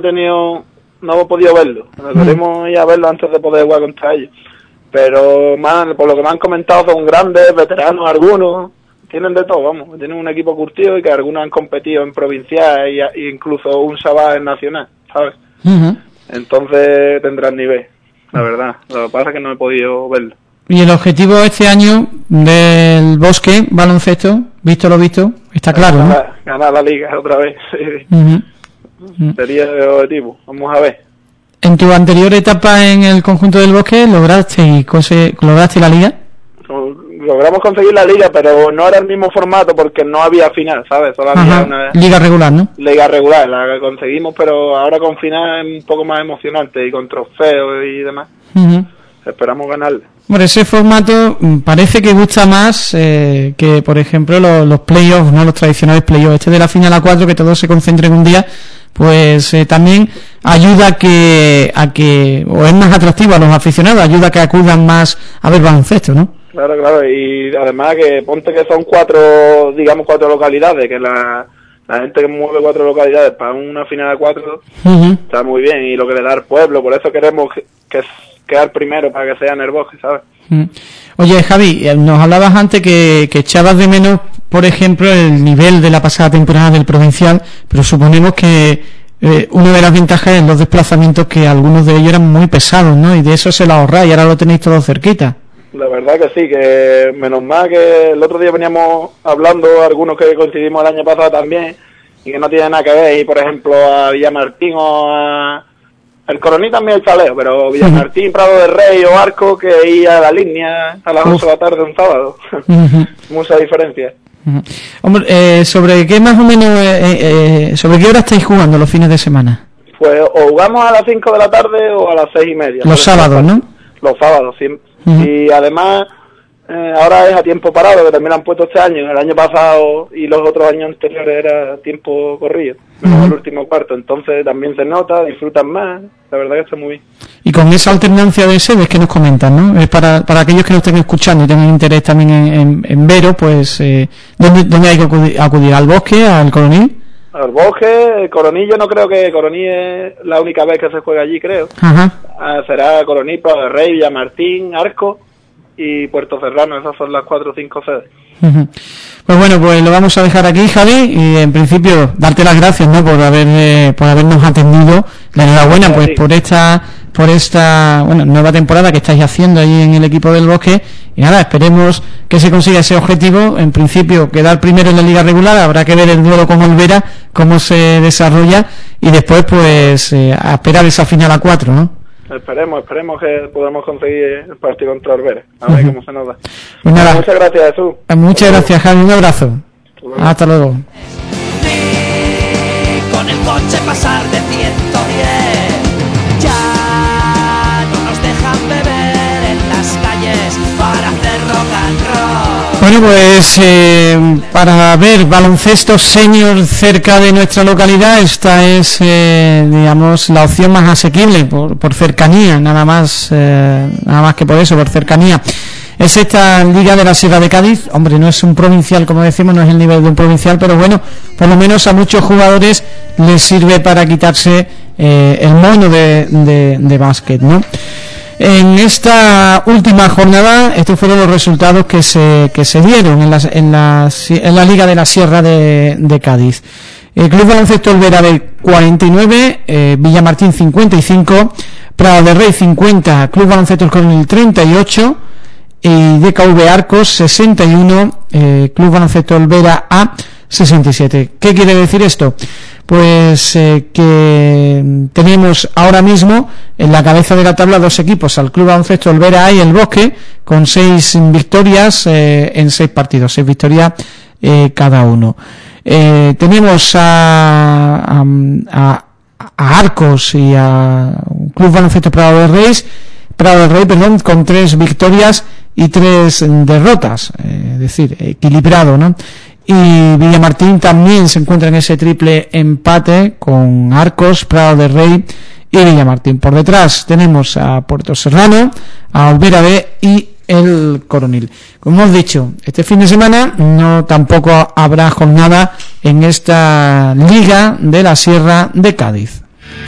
Speaker 7: he podido verlo. Queremos ir a verlo antes de poder jugar contra ellos. Pero por lo que me han comentado son grandes, veteranos algunos, tienen de todo, vamos, tienen un equipo curtido y que algunos han competido en provincial e incluso un Sabá en nacional, ¿sabes? Entonces tendrán nivel, la verdad. Lo que pasa es que no he podido verlo.
Speaker 2: Y el objetivo este año del Bosque baloncesto, visto lo visto, está claro, ¿no?
Speaker 7: Ganar la liga otra vez, sí. Sería el objetivo, vamos a ver.
Speaker 2: En tu anterior etapa en el conjunto del Bosque, ¿lograste la liga?
Speaker 7: Logramos conseguir la liga, pero no era el mismo formato porque no había final, ¿sabes? Solo había una
Speaker 2: liga regular, ¿no?
Speaker 7: Liga regular, la que conseguimos, pero ahora con final es un poco más emocionante y con trofeos y demás. Esperamos ganarle.
Speaker 2: Bueno, ese formato parece que gusta más que, por ejemplo, los playoffs, ¿no? Los tradicionales playoffs. De la final a 4, que todo se concentre en un día, pues también ayuda a que, o es más atractivo a los aficionados, ayuda a que acudan más a ver baloncesto, ¿no?
Speaker 7: Claro, y además que ponte que son 4 localidades, que la gente que mueve 4 localidades para una final a 4 está muy bien, y lo que le da al pueblo, por eso queremos que quedar primero para que sea en el Bosque, ¿sabes?
Speaker 2: Oye, Javi, nos hablabas antes que echabas de menos, por ejemplo, el nivel de la pasada temporada del provincial, pero suponemos que una de las ventajas es los desplazamientos, que algunos de ellos eran muy pesados, ¿no? Y de eso se la ahorráis y ahora lo tenéis todo cerquita.
Speaker 7: La verdad que sí, que menos mal que el otro día veníamos hablando, algunos que coincidimos el año pasado también, y que no tienen nada que ver, y por ejemplo a Villamartín o a... El Coroní también el chaleo, pero Villamartín, Prado de Rey o Arco, que ir a la línea a las 8 de la tarde un sábado. Mucha diferencia.
Speaker 2: Hombre, ¿sobre qué más o menos, sobre qué hora estáis jugando los fines de semana?
Speaker 7: Pues o jugamos a las 5 de la tarde o a las 6:30.
Speaker 2: Los sábados, ¿no?
Speaker 7: Los sábados, sí. Y además, ahora es a tiempo parado, que también han puesto este año. El año pasado y los otros años anteriores era tiempo corrido, menos el último cuarto. Entonces también se nota, disfrutan más. La verdad que está muy bien.
Speaker 2: Y con esa alternancia de sedes que nos comentan, ¿no? Es para aquellos que nos estén escuchando y tengan interés también en veros, pues, ¿dónde hay que acudir? ¿Al Bosque, al Coroní?
Speaker 7: Al Bosque, el Coroní, yo no creo que Coroní es la única vez que se juega allí, creo. Será Coroní, Prado de Rey, Villamartín, Arco y Puerto Serrano. Esas son las 4 o 5 sedes.
Speaker 2: Pues bueno, pues lo vamos a dejar aquí, Javi, y en principio darte las gracias, ¿no? por habernos atendido. La enhorabuena, pues, por esta nueva temporada que estáis haciendo ahí en el equipo del Bosque, y nada, esperemos que se consiga ese objetivo. En principio quedar primero en la liga regular, habrá que ver el duelo con Olvera, cómo se desarrolla, y después pues a esperar esa final a 4, ¿no?
Speaker 7: Esperemos que podamos conseguir el partido contra Olvera, a ver cómo se nos da.
Speaker 2: Pues nada,
Speaker 7: muchas gracias, Jesús.
Speaker 2: Muchas gracias, Javi, un abrazo. Hasta luego.
Speaker 8: Con el coche pasar de 110, ya no nos dejan beber en las calles para hacer rock and roll.
Speaker 2: Bueno, pues para ver baloncesto senior cerca de nuestra localidad, esta es, digamos, la opción más asequible por cercanía, nada más que por eso, por cercanía. Es esta Liga de la Sierra de Cádiz. Hombre, no es un provincial, como decimos, no es el nivel de un provincial, pero bueno, por lo menos a muchos jugadores les sirve para quitarse el mono de básquet, ¿no? En esta última jornada, estos fueron los resultados que se dieron en la Liga de la Sierra de Cádiz. El Club Baloncesto Olvera de 49, Villamartín 55, Prado de Rey 50, Club Baloncesto El Coronel 38, y DKV Arcos 61, Club Baloncesto Olvera A 67. ¿Qué quiere decir esto? Pues que tenemos ahora mismo en la cabeza de la tabla dos equipos, al Club Baloncesto Olvera A y el Bosque, con 6 victorias en 6 partidos, 6 victorias cada uno. Tenemos a Arcos y a Club Baloncesto Prado del Rey, con 3 victorias y 3 derrotas, es decir, equilibrado, ¿no? y Villamartín también se encuentra en ese triple empate con Arcos, Prado de Rey y Villamartín. Por detrás tenemos a Puerto Serrano, a Olvera B y el Coronil. Como hemos dicho, este fin de semana no tampoco habrá jornada en esta Liga de la Sierra de Cádiz.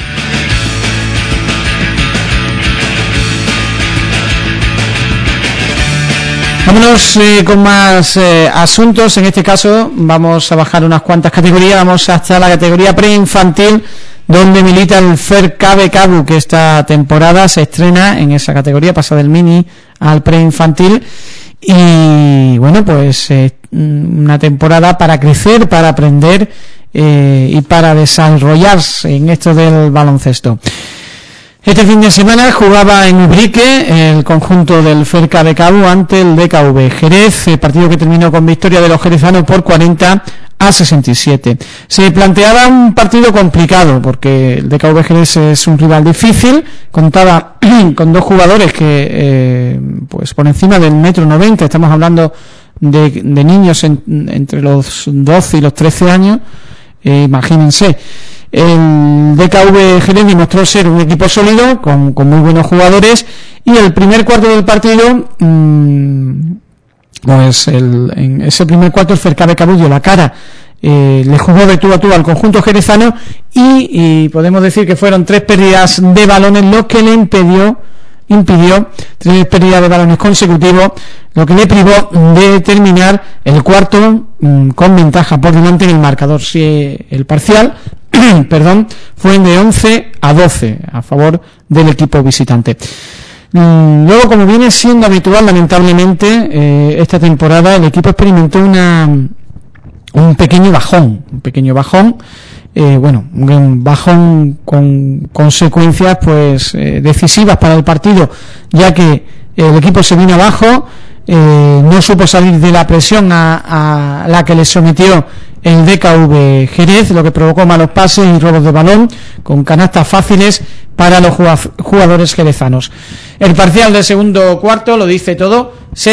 Speaker 2: Vámonos con más asuntos. En este caso vamos a bajar unas cuantas categorías. Vamos hasta la categoría preinfantil, donde milita el Fercabe Cabu, que esta temporada se estrena en esa categoría, pasa del mini al preinfantil. Y bueno, pues una temporada para crecer, para aprender y para desarrollarse en esto del baloncesto. Este fin de semana jugaba en Ubrique el conjunto del Fercabe Cabu ante el DKV Jerez, partido que terminó con victoria de los jerezanos por 40-67. Se planteaba un partido complicado porque el DKV Jerez es un rival difícil, contaba con dos jugadores que pues por encima del 1,90 m, estamos hablando de niños entre los 12 y los 13 años, imagínense. El DKV Jerez demostró ser un equipo sólido con muy buenos jugadores, y el primer cuarto del partido pues en ese primer cuarto el Fercabe Cabu dio la cara, le jugó de tú a tú al conjunto jerezano y podemos decir que fueron 3 pérdidas de balones lo que le impidió 3 pérdidas de balones consecutivos, lo que le privó de terminar el cuarto con ventaja por delante en el marcador. Si el parcial fue de 11-12 a favor del equipo visitante. Luego, como viene siendo habitual, lamentablemente, esta temporada el equipo experimentó un pequeño bajón, un bajón con consecuencias pues decisivas para el partido, ya que el equipo se vino abajo, no supo salir de la presión a la que le sometió el DKV Jerez, lo que provocó malos pases y robos de balón con canastas fáciles para los jugadores jerezanos. El parcial del segundo cuarto lo dice todo,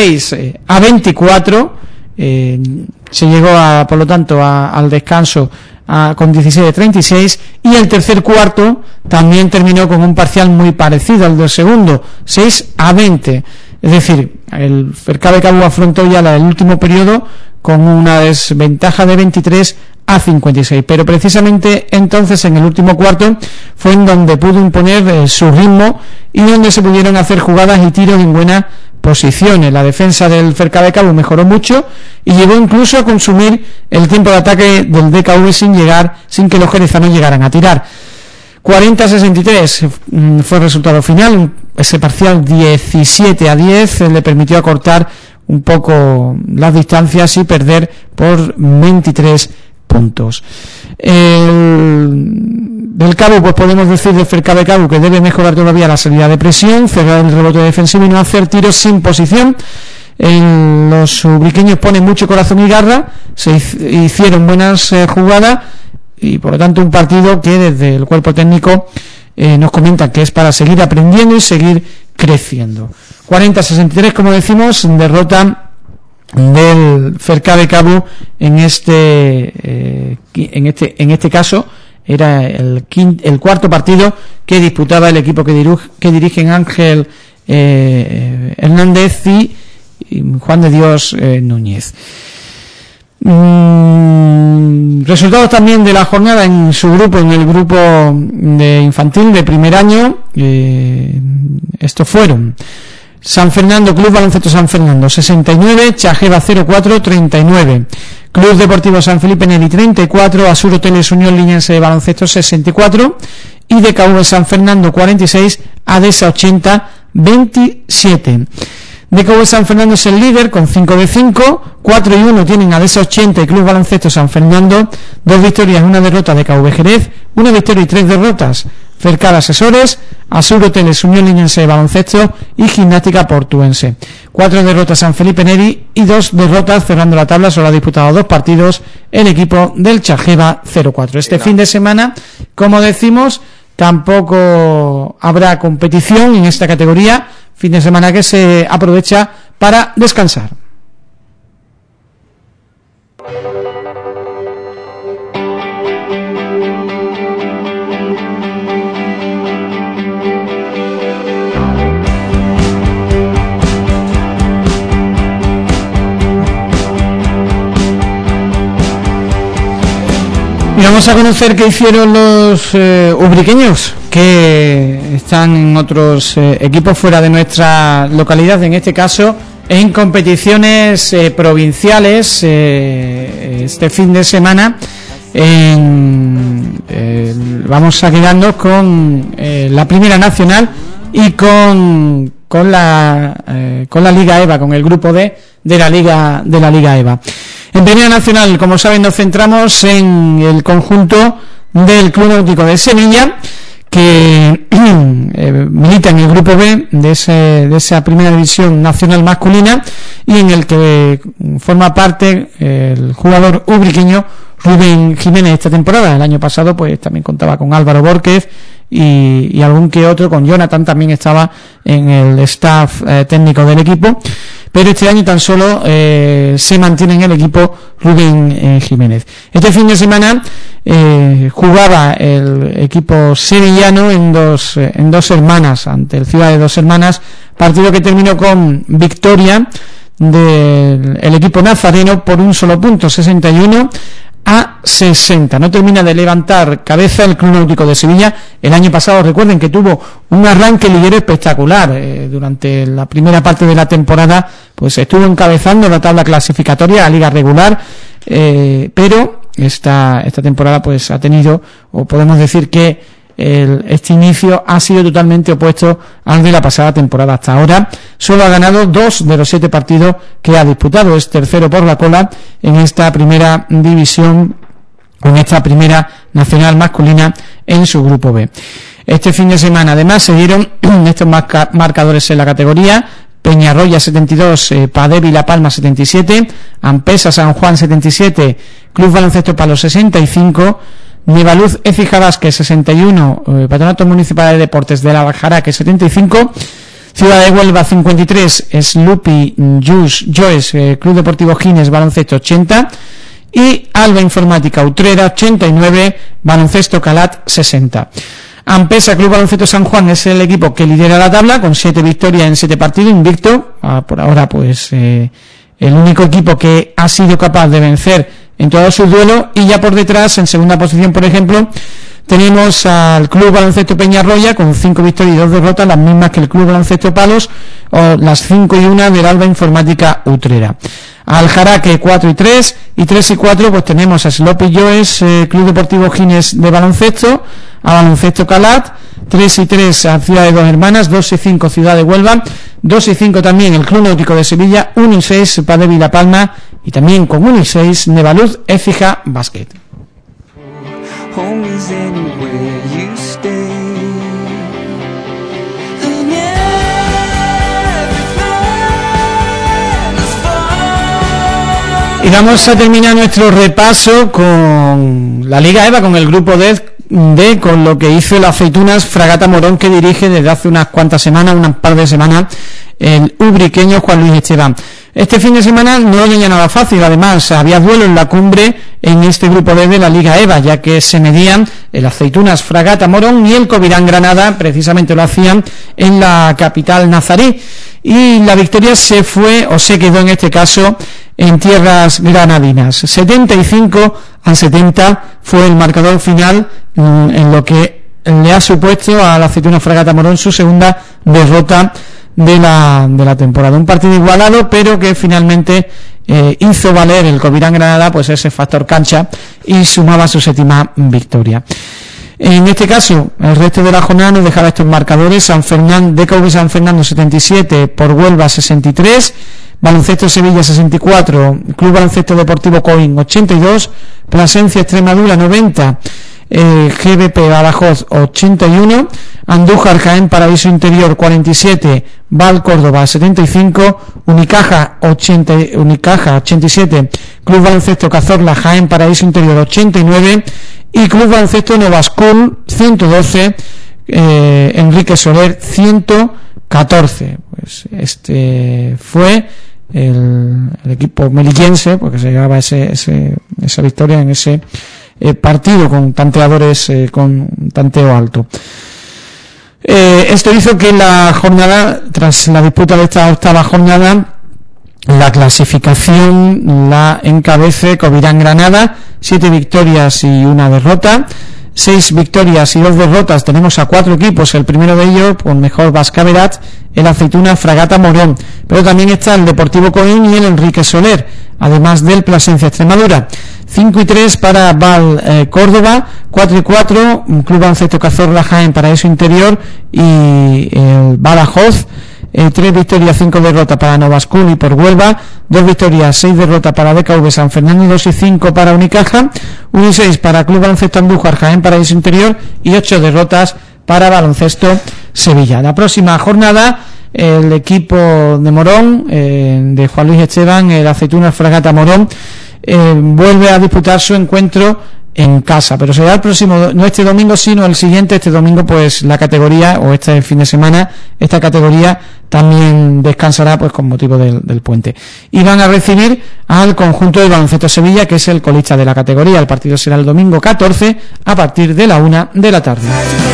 Speaker 2: 6-24, se llegó por lo tanto al descanso con 17-36, y el tercer cuarto también terminó con un parcial muy parecido al del segundo, 6-20. Es decir, el Fercabe Cabu afrontó ya el último periodo con una desventaja de 23-56, pero precisamente entonces en el último cuarto fue en donde pudo imponer su ritmo y donde se pudieron hacer jugadas y tiros en buenas posiciones. La defensa del Fercabe Cabu mejoró mucho y llegó incluso a consumir el tiempo de ataque del DKV sin que los jerezanos llegaran a tirar. 40-63 fue el resultado final. Ese parcial 17-10 le permitió acortar un poco las distancias y perder por 23 puntos. Del Cabu, pues podemos decir del Fercabe Cabu que debe mejorar todavía la salida de presión, cerrar el rebote defensivo y no hacer tiros sin posición. Los ubriqueños ponen mucho corazón y garra, se hicieron buenas jugadas, y por lo tanto un partido que desde el cuerpo técnico nos comentan que es para seguir aprendiendo y seguir creciendo. 40-63, como decimos, derrota del Fercabe Cabu en este caso era el cuarto partido que disputaba el equipo que dirigen Ángel Hernández y Juan de Dios Núñez. Resultados también de la jornada en su grupo, en el grupo de infantil de primer año. Estos fueron: San Fernando, Club Baloncesto San Fernando 69, Chajeva 04 39, Club Deportivo San Felipe Neri 34, Asur Hoteles Unión Liniense de Baloncesto 64 y DKV San Fernando 46, Adesa 80 27. DKV San Fernando es el líder con 5 de 5, 4 y 1 tienen Adesa 80 y Club Baloncesto San Fernando, 2 victorias, 1 derrota de DKV Jerez, 1 victoria y 3 derrotas Fercada Asesores, Asur Hoteles Unión Liniense de Baloncesto y Gimnástica Portuense. 4 derrotas San Felipe Neri y 2 derrotas cerrando la tabla. Solo ha disputado 2 partidos el equipo del Chajeva 04. Este fin de semana, como decimos, tampoco habrá competición en esta categoría. Fin de semana que se aprovecha para descansar. Vamos a conocer qué hicieron los ubriqueños que están en otros equipos fuera de nuestra localidad, en este caso en competiciones provinciales este fin de semana. Vamos a quedarnos con la Primera Nacional y con la Liga EVA, con el grupo D de la Liga EVA. En Primera Nacional, como saben, nos centramos en el conjunto del Club Náutico de Sevilla, que milita en el grupo B de esa Primera División Nacional masculina, y en el que forma parte el jugador ubriqueño Rubén Jiménez esta temporada. El año pasado pues también contaba con Álvaro Borquez y algún que otro, con Jonathan también estaba en el staff técnico del equipo, pero este año tan solo se mantiene en el equipo Rubén Jiménez. Este fin de semana jugaba el equipo sevillano en Dos Hermanas, ante el Ciudad de Dos Hermanas, partido que terminó con victoria del equipo nazareno por un solo punto, 61-60. No termina de levantar cabeza el Club Náutico de Sevilla. El año pasado, recuerden que tuvo un arranque liguero espectacular. Durante la primera parte de la temporada pues estuvo encabezando la tabla clasificatoria a liga regular, pero esta temporada pues ha tenido, o podemos decir que este inicio ha sido totalmente opuesto al de la pasada temporada. Hasta ahora solo ha ganado 2 de los 7 partidos que ha disputado. Es tercero por la cola en esta primera división, en esta Primera Nacional masculina en su grupo B. Este fin de semana además se dieron estos marcadores en la categoría: Peñarroya 72, Padevi La Palma 77, Ampesa San Juan 77, Club Baloncesto Palos 65, Nevaluz Écija Vázquez 61, Patronato Municipal de Deportes de la Bajaraque 75, Ciudad de Huelva 53, Slupi Joes Club Deportivo Gines Baloncesto 80 y Alba Informática Utrera 89, Baloncesto Calat 60. Ampesa Club Baloncesto San Juan es el equipo que lidera la tabla con 7 victorias en 7 partidos, invicto. Por ahora pues el único equipo que ha sido capaz de vencer en todos sus duelos. Y ya por detrás, en segunda posición, por ejemplo, tenemos al Club Baloncesto Peñarroya con 5 victorias y 2 derrotas, las mismas que el Club Baloncesto Palos, o las 5 y 1 del Alba Informática Utrera. Al Jaraque 4 y 3, y 3 y 4 pues tenemos a Sloppy Joes Club Deportivo Gines de baloncesto, a Baloncesto Calat, 3 y 3 a Ciudad de Dos Hermanas, 2 y 5 Ciudad de Huelva, 2 y 5 también el Club Náutico de Sevilla, 1 y 6 Padevi La Palma, y también con 1 y 6 Nevaluz Écija Basket. Y vamos a terminar nuestro repaso con la Liga EVA, con el grupo D, con lo que hizo el Aceitunas Fragata Morón, que dirige desde hace unas cuantas semanas, unas par de semanas, el ubriqueño Juan Luis Esteban. Este fin de semana no tenía nada fácil, además había duelo en la cumbre en este grupo D de la Liga EVA, ya que se medían el Aceitunas Fragata Morón y el Covirán Granada, precisamente lo hacían en la capital nazarí, y la victoria se quedó en este caso en tierras granadinas. 75-70 fue el marcador final, en lo que le ha supuesto a la Aceitunas Fragata Morón su segunda derrota de la temporada. Un partido igualado, pero que finalmente hizo valer el Covirán Granada pues ese factor cancha y sumaba su 7ª victoria. En este caso, el resto de la jornada nos dejaba estos marcadores: DKV San Fernando 77, por Huelva 63, Baloncesto Sevilla 64, Club Baloncesto Deportivo Coín 82, Plasencia Extremadura 90, GBP Badajoz 81, Andújar Jaén Paraíso Interior 47, Val Córdoba 75, Unicaja 87, Club Baloncesto Cazorla Jaén Paraíso Interior 89 y Club Baloncesto Novascul 112, Enrique Soler 114. Pues este fue el equipo melillense, porque se llevaba esa victoria en ese partido con tanteadores con tanteo alto. Esto hizo que la jornada, tras la disputa de esta octava jornada, La clasificación la encabece Covirán Granada, 7 victorias y 1 derrota. 6 victorias y 2 derrotas tenemos a 4 equipos, el primero de ellos con mejor Vascaverat, el Aceituna Fragata Morón, pero también está el Deportivo Coín y el Enrique Soler, además del Plasencia Extremadura. 5 y 3 para Val Córdoba, 4 y 4 Club Baloncesto Cazorla Jaén Paraíso Interior y el Badajoz. 3 victorias, 5 derrotas para Novascul y por Huelva, 2 victorias, 6 derrotas para DKV San Fernando, 2 y 5 para Unicaja, 1 y 6 para Club Baloncesto Andújar Jaén Paraíso Interior y 8 derrotas para Baloncesto Sevilla. La próxima jornada, el equipo de Morón, de Juan Luis Esteban, el Aceituna Fragata Morón, vuelve a disputar su encuentro en casa, pero será el próximo, no este domingo sino el siguiente. Este domingo pues la categoría, o este fin de semana, esta categoría también descansará pues con motivo del puente, y van a recibir al conjunto del Baloncesto Sevilla, que es el colista de la categoría. El partido será el domingo 14 a partir de la 1 de la tarde.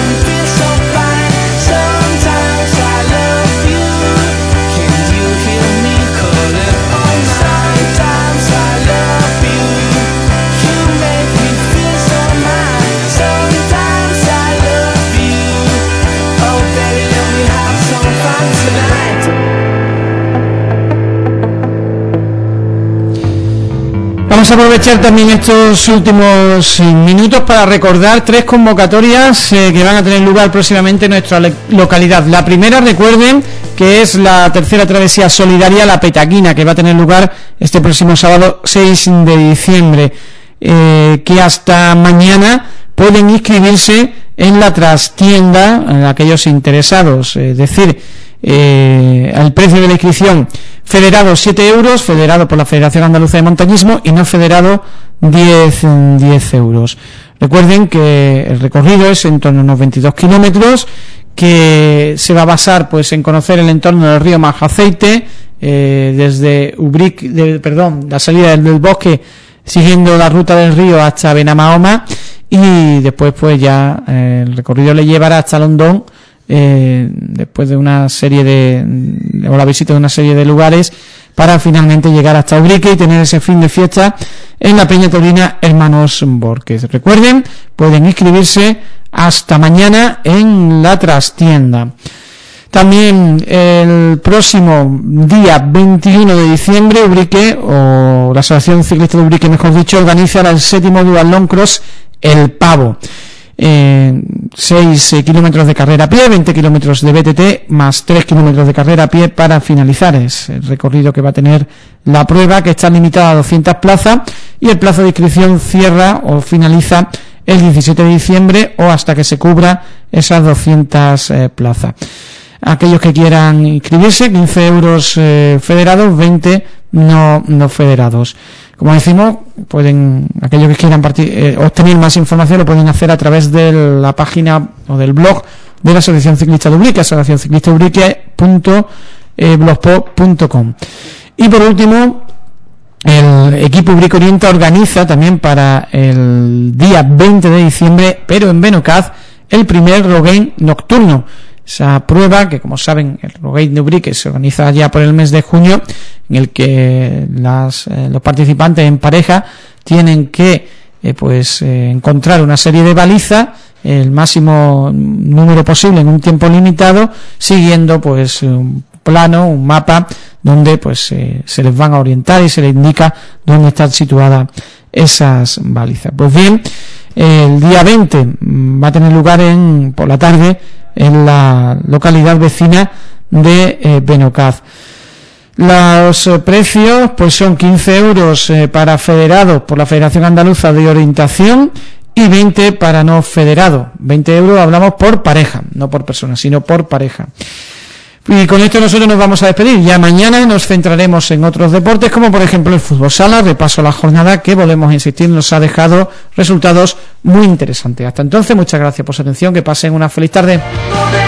Speaker 2: Vamos a aprovechar también estos últimos minutos para recordar 3 convocatorias que van a tener lugar próximamente en nuestra localidad. La primera, recuerden, que es la tercera travesía solidaria La Petaquina, que va a tener lugar este próximo sábado 6 de diciembre, que hasta mañana pueden inscribirse en la trastienda aquellos interesados, es decir, el precio de la inscripción: federado 7 euros, federado por la Federación Andaluza de Montañismo, y no federado 10 euros. Recuerden que el recorrido es en torno a unos 22 kilómetros, que se va a basar pues en conocer el entorno del río Majaceite, desde la salida del bosque, siguiendo la ruta del río hasta Benamahoma, y después pues ya el recorrido le llevará hasta Londón, después de una serie o la visita de una serie de lugares, para finalmente llegar hasta Ubrique y tener ese fin de fiesta en la Peña Taurina Hermanos Borges. Recuerden, pueden inscribirse hasta mañana en la trastienda. También el próximo día 21 de diciembre, Ubrique, o la Asociación Ciclista de Ubrique, mejor dicho, organiza el 7º Duathlon Cross El Pavo. 6 kilómetros de carrera a pie, 20 kilómetros de BTT, más 3 kilómetros de carrera a pie para finalizar. Es el recorrido que va a tener la prueba, que está limitada a 200 plazas, y el plazo de inscripción cierra o finaliza el 17 de diciembre o hasta que se cubra esas 200 plazas. Aquellos que quieran inscribirse, 15 euros federados, 20 no federados. Como decimos, aquellos que quieran obtener más información lo pueden hacer a través de la página o del blog de la Asociación Ciclista de Ubrique, asociacionciclistaubrique.blogspot.com. Y por último, el equipo Ubrique Orienta organiza también para el día 20 de diciembre, pero en Benocaz, el primer Rogaine nocturno. Esa prueba que, como saben, el Rogaine de Ubrique se organiza ya por el mes de junio, en el que los participantes en pareja tienen que encontrar una serie de balizas, el máximo número posible en un tiempo limitado, siguiendo un plano, un mapa donde se les van a orientar y se les indica dónde están situadas esas balizas. Pues bien, el día 20 va a tener lugar por la tarde en la localidad vecina de Benocaz. Los precios son 15 euros para federados por la Federación Andaluza de Orientación y 20 para no federados. 20 euros hablamos por pareja, no por persona, sino por pareja. Y con esto nosotros nos vamos a despedir. Ya mañana nos centraremos en otros deportes, como por ejemplo el fútbol sala. Repaso a la jornada que, volvemos a insistir, nos ha dejado resultados muy interesantes. Hasta entonces, muchas gracias por su atención, que pasen una feliz tarde.